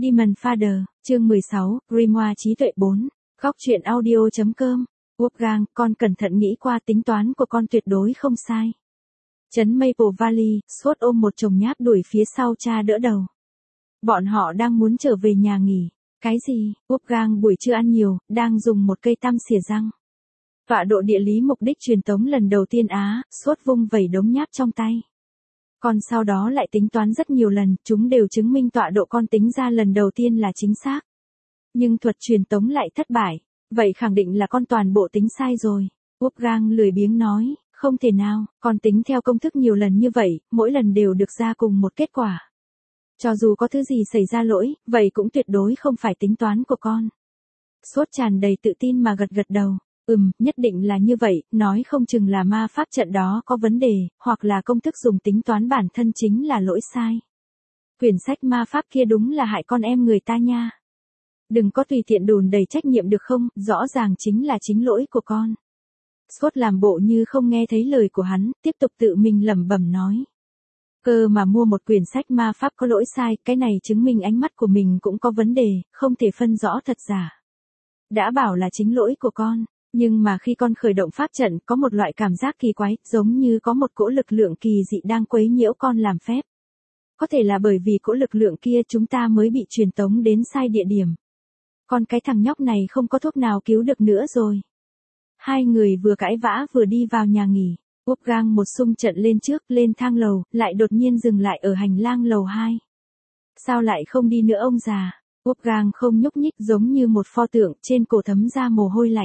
Demon Father, chương 16, Grimoire trí tuệ 4, góc truyện audio.com. Wolfgang, con cẩn thận nghĩ qua tính toán của con tuyệt đối không sai. Trấn Maple Valley, Scott ôm một chồng nháp đuổi phía sau cha đỡ đầu. Bọn họ đang muốn trở về nhà nghỉ. Cái gì? Wolfgang buổi trưa ăn nhiều, đang dùng một cây tăm xỉa răng. Tọa độ địa lý mục đích truyền tống lần đầu tiên Scott vung vẩy đống nháp trong tay. Còn sau đó lại tính toán rất nhiều lần, chúng đều chứng minh tọa độ con tính ra lần đầu tiên là chính xác. Nhưng thuật truyền tống lại thất bại, vậy khẳng định là con toàn bộ tính sai rồi. Wolfgang lười biếng nói, không thể nào, con tính theo công thức nhiều lần như vậy, mỗi lần đều được ra cùng một kết quả. Cho dù có thứ gì xảy ra lỗi, vậy cũng tuyệt đối không phải tính toán của con. Scott tràn đầy tự tin mà gật gật đầu. Nhất định là như vậy, nói không chừng là ma pháp trận đó có vấn đề, hoặc là công thức dùng tính toán bản thân chính là lỗi sai. Quyển sách ma pháp kia đúng là hại con em người ta nha. Đừng có tùy tiện đùn đầy trách nhiệm được không, rõ ràng chính là chính lỗi của con. Scott làm bộ như không nghe thấy lời của hắn, tiếp tục tự mình lẩm bẩm nói. Cơ mà mua một quyển sách ma pháp có lỗi sai, cái này chứng minh ánh mắt của mình cũng có vấn đề, không thể phân rõ thật giả. Đã bảo là chính lỗi của con. Nhưng mà khi con khởi động pháp trận có một loại cảm giác kỳ quái, giống như có một cỗ lực lượng kỳ dị đang quấy nhiễu con làm phép. Có thể là bởi vì cỗ lực lượng kia chúng ta mới bị truyền tống đến sai địa điểm. Còn cái thằng nhóc này không có thuốc nào cứu được nữa rồi. Hai người vừa cãi vã vừa đi vào nhà nghỉ. Wolfgang một xung trận lên trước, lên thang lầu, lại đột nhiên dừng lại ở hành lang lầu 2. Sao lại không đi nữa ông già? Wolfgang không nhúc nhích giống như một pho tượng, trên cổ thấm ra mồ hôi lạnh.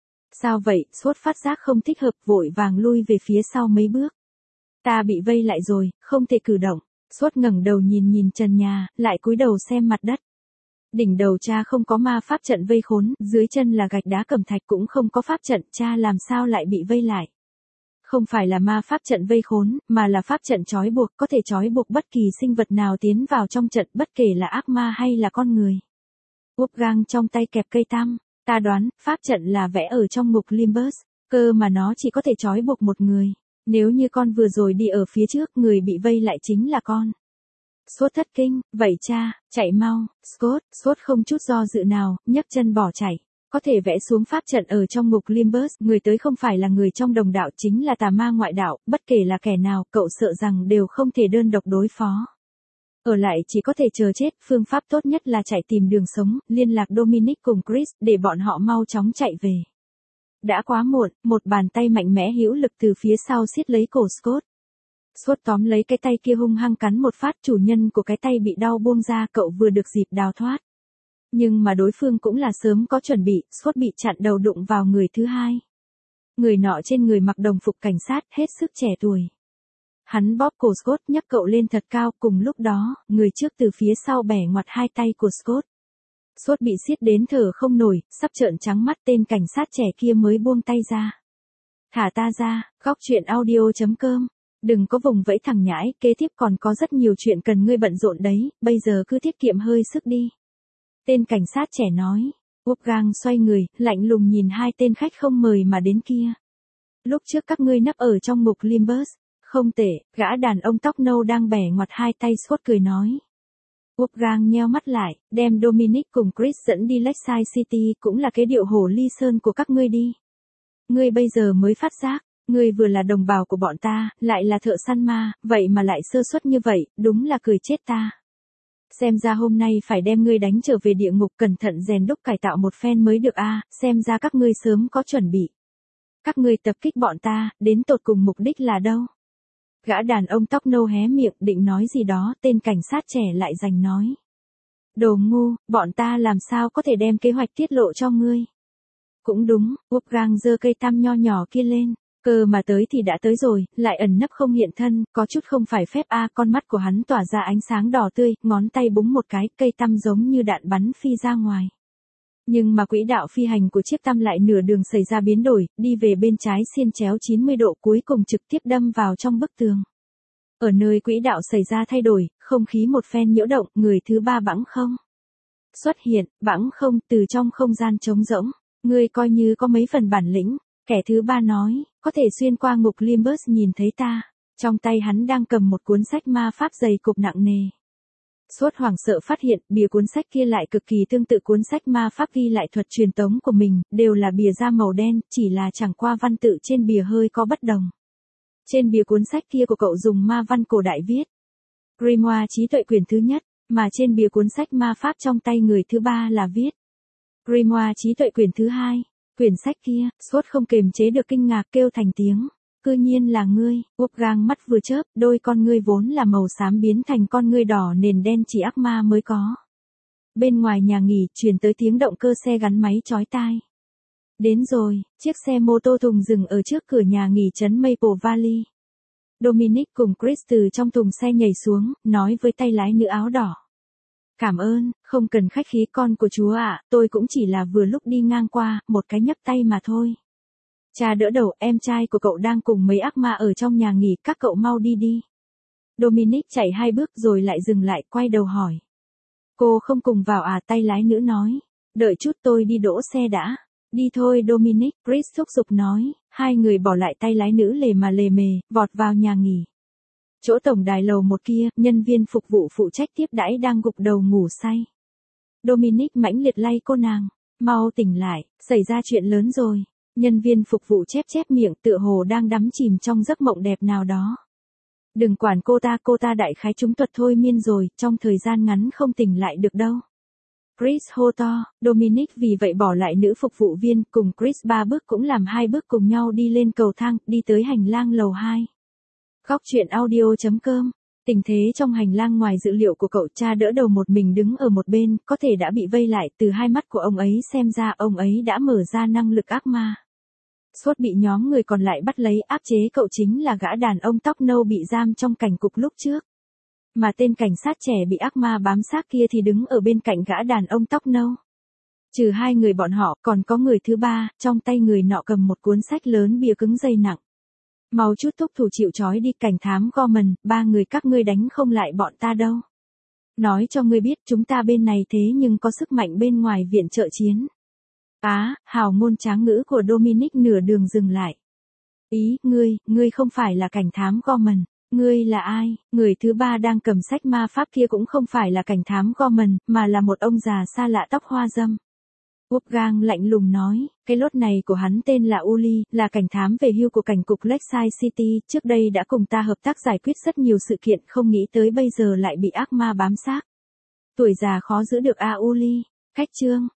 Sao vậy? Scott phát giác không thích hợp, vội vàng lui về phía sau mấy bước. Ta bị vây lại rồi, không thể cử động. Scott ngẩng đầu nhìn trần nhà, lại cúi đầu xem mặt đất. Đỉnh đầu cha không có ma pháp trận vây khốn, dưới chân là gạch đá cẩm thạch cũng không có pháp trận, cha làm sao lại bị vây lại? Không phải là ma pháp trận vây khốn, mà là pháp trận trói buộc, có thể trói buộc bất kỳ sinh vật nào tiến vào trong trận, bất kể là ác ma hay là con người. Wolfgang trong tay kẹp cây tăm. Ta đoán, pháp trận là vẽ ở trong ngục Limbus, cơ mà nó chỉ có thể trói buộc một người. Nếu như con vừa rồi đi ở phía trước, người bị vây lại chính là con. Scott thất kinh, vậy cha, chạy mau, Scott không chút do dự nào, nhấc chân bỏ chạy. Có thể vẽ xuống pháp trận ở trong ngục Limbus, người tới không phải là người trong đồng đạo chính là tà ma ngoại đạo, bất kể là kẻ nào, cậu sợ rằng đều không thể đơn độc đối phó. Ở lại chỉ có thể chờ chết, phương pháp tốt nhất là chạy tìm đường sống, liên lạc Dominic cùng Chris, để bọn họ mau chóng chạy về. Đã quá muộn, một bàn tay mạnh mẽ hữu lực từ phía sau siết lấy cổ Scott. Scott tóm lấy cái tay kia hung hăng cắn một phát, chủ nhân của cái tay bị đau buông ra, cậu vừa được dịp đào thoát. Nhưng mà đối phương cũng là sớm có chuẩn bị, Scott bị chặn đầu đụng vào người thứ hai. Người nọ trên người mặc đồng phục cảnh sát, hết sức trẻ tuổi. Hắn bóp cổ Scott, nhấc cậu lên thật cao, cùng lúc đó, người trước từ phía sau bẻ ngoặt hai tay của Scott. Scott bị siết đến thở không nổi, sắp trợn trắng mắt, tên cảnh sát trẻ kia mới buông tay ra. Thả ta ra, góc truyện audio.com. Đừng có vùng vẫy thằng nhãi, kế tiếp còn có rất nhiều chuyện cần ngươi bận rộn đấy, bây giờ cứ tiết kiệm hơi sức đi. Tên cảnh sát trẻ nói. Wolfgang xoay người, lạnh lùng nhìn hai tên khách không mời mà đến kia. Lúc trước các ngươi nấp ở trong ngục Limbus. Không tệ, gã đàn ông tóc nâu đang bẻ ngoặt hai tay, Scott cười nói. Wolfgang nheo mắt lại, đem Dominic cùng Chris dẫn đi Lakeside City, cũng là cái điệu hổ ly sơn của các ngươi đi. Ngươi bây giờ mới phát giác, ngươi vừa là đồng bào của bọn ta, lại là thợ săn ma, vậy mà lại sơ suất như vậy, đúng là cười chết ta. Xem ra hôm nay phải đem ngươi đánh trở về địa ngục, cẩn thận rèn đúc cải tạo một phen mới được xem ra các ngươi sớm có chuẩn bị. Các ngươi tập kích bọn ta, đến tột cùng mục đích là đâu? Gã đàn ông tóc nâu hé miệng định nói gì đó, tên cảnh sát trẻ lại giành nói. Đồ ngu, bọn ta làm sao có thể đem kế hoạch tiết lộ cho ngươi? Cũng đúng, Wolfgang giơ cây tăm nho nhỏ kia lên, cơ mà tới thì đã tới rồi, lại ẩn nấp không hiện thân, có chút không phải phép con mắt của hắn tỏa ra ánh sáng đỏ tươi, ngón tay búng một cái, cây tăm giống như đạn bắn phi ra ngoài. Nhưng mà quỹ đạo phi hành của chiếc tăm lại nửa đường xảy ra biến đổi, đi về bên trái xiên chéo 90 độ, cuối cùng trực tiếp đâm vào trong bức tường. Ở nơi quỹ đạo xảy ra thay đổi, không khí một phen nhiễu động, người thứ ba bẵng không xuất hiện, bẵng không từ trong không gian trống rỗng. Ngươi coi như có mấy phần bản lĩnh, kẻ thứ ba nói, có thể xuyên qua ngục Limbus nhìn thấy ta. Trong tay hắn đang cầm một cuốn sách ma pháp dày cục nặng nề. Sốt hoảng sợ phát hiện bìa cuốn sách kia lại cực kỳ tương tự cuốn sách ma pháp ghi lại thuật truyền tống của mình, đều là bìa da màu đen, chỉ là chẳng qua văn tự trên bìa hơi có bất đồng. Trên bìa cuốn sách kia của cậu dùng ma văn cổ đại viết Grimoire trí tuệ quyển thứ nhất, mà trên bìa cuốn sách ma pháp trong tay người thứ ba là viết Grimoire trí tuệ quyển thứ hai. Quyển sách kia, Sốt không kềm chế được kinh ngạc kêu thành tiếng. Cư nhiên là ngươi. Wolfgang mắt vừa chớp, đôi con ngươi vốn là màu xám biến thành con ngươi đỏ nền đen chỉ ác ma mới có. Bên ngoài nhà nghỉ truyền tới tiếng động cơ xe gắn máy chói tai. Đến rồi, chiếc xe mô tô thùng dừng ở trước cửa nhà nghỉ trấn Maple Valley. Dominic cùng Chris từ trong thùng xe nhảy xuống, nói với tay lái nữ áo đỏ. Cảm ơn, không cần khách khí con của chúa ạ, tôi cũng chỉ là vừa lúc đi ngang qua, một cái nhấc tay mà thôi. Cha đỡ đầu, em trai của cậu đang cùng mấy ác ma ở trong nhà nghỉ, các cậu mau đi đi. Dominic chạy 2 bước rồi lại dừng lại, quay đầu hỏi. Cô không cùng vào à, tay lái nữ nói. Đợi chút tôi đi đỗ xe đã. Đi thôi Dominic, Chris thúc giục nói. Hai người bỏ lại tay lái nữ lề mà lề mề, vọt vào nhà nghỉ. Chỗ tổng đài lầu 1 kia, nhân viên phục vụ phụ trách tiếp đãi đang gục đầu ngủ say. Dominic mãnh liệt lay cô nàng. Mau tỉnh lại, xảy ra chuyện lớn rồi. Nhân viên phục vụ chép chép miệng tựa hồ đang đắm chìm trong giấc mộng đẹp nào đó. Đừng quản cô ta đại khái trúng thuật thôi miên rồi, trong thời gian ngắn không tỉnh lại được đâu. Chris hô to, Dominic vì vậy bỏ lại nữ phục vụ viên, cùng Chris 3 bước cũng làm 2 bước cùng nhau đi lên cầu thang, đi tới hành lang lầu 2. Góc truyện audio.com. Tình thế trong hành lang ngoài dự liệu của cậu, cha đỡ đầu một mình đứng ở một bên, có thể đã bị vây lại, từ hai mắt của ông ấy xem ra ông ấy đã mở ra năng lực ác ma. Sốt bị nhóm người còn lại bắt lấy, áp chế cậu chính là gã đàn ông tóc nâu bị giam trong cảnh cục lúc trước. Mà tên cảnh sát trẻ bị ác ma bám sát kia thì đứng ở bên cạnh gã đàn ông tóc nâu. Trừ hai người bọn họ, còn có người thứ ba, trong tay người nọ cầm một cuốn sách lớn bìa cứng dây nặng. Mau chút thúc thủ chịu trói đi, cảnh thám Gorman, 3 người các ngươi đánh không lại bọn ta đâu. Nói cho ngươi biết chúng ta bên này thế nhưng có sức mạnh bên ngoài viện trợ chiến. Hào ngôn tráng ngữ của Dominic nửa đường dừng lại. Ý, ngươi không phải là cảnh thám Gorman, ngươi là ai? Người thứ ba đang cầm sách ma pháp kia cũng không phải là cảnh thám Gorman, mà là một ông già xa lạ tóc hoa râm. Wolfgang lạnh lùng nói, cái lốt này của hắn tên là Uli, là cảnh thám về hưu của cảnh cục Lakeside City, trước đây đã cùng ta hợp tác giải quyết rất nhiều sự kiện, không nghĩ tới bây giờ lại bị ác ma bám sát. Tuổi già khó giữ được Uli. Cách chương.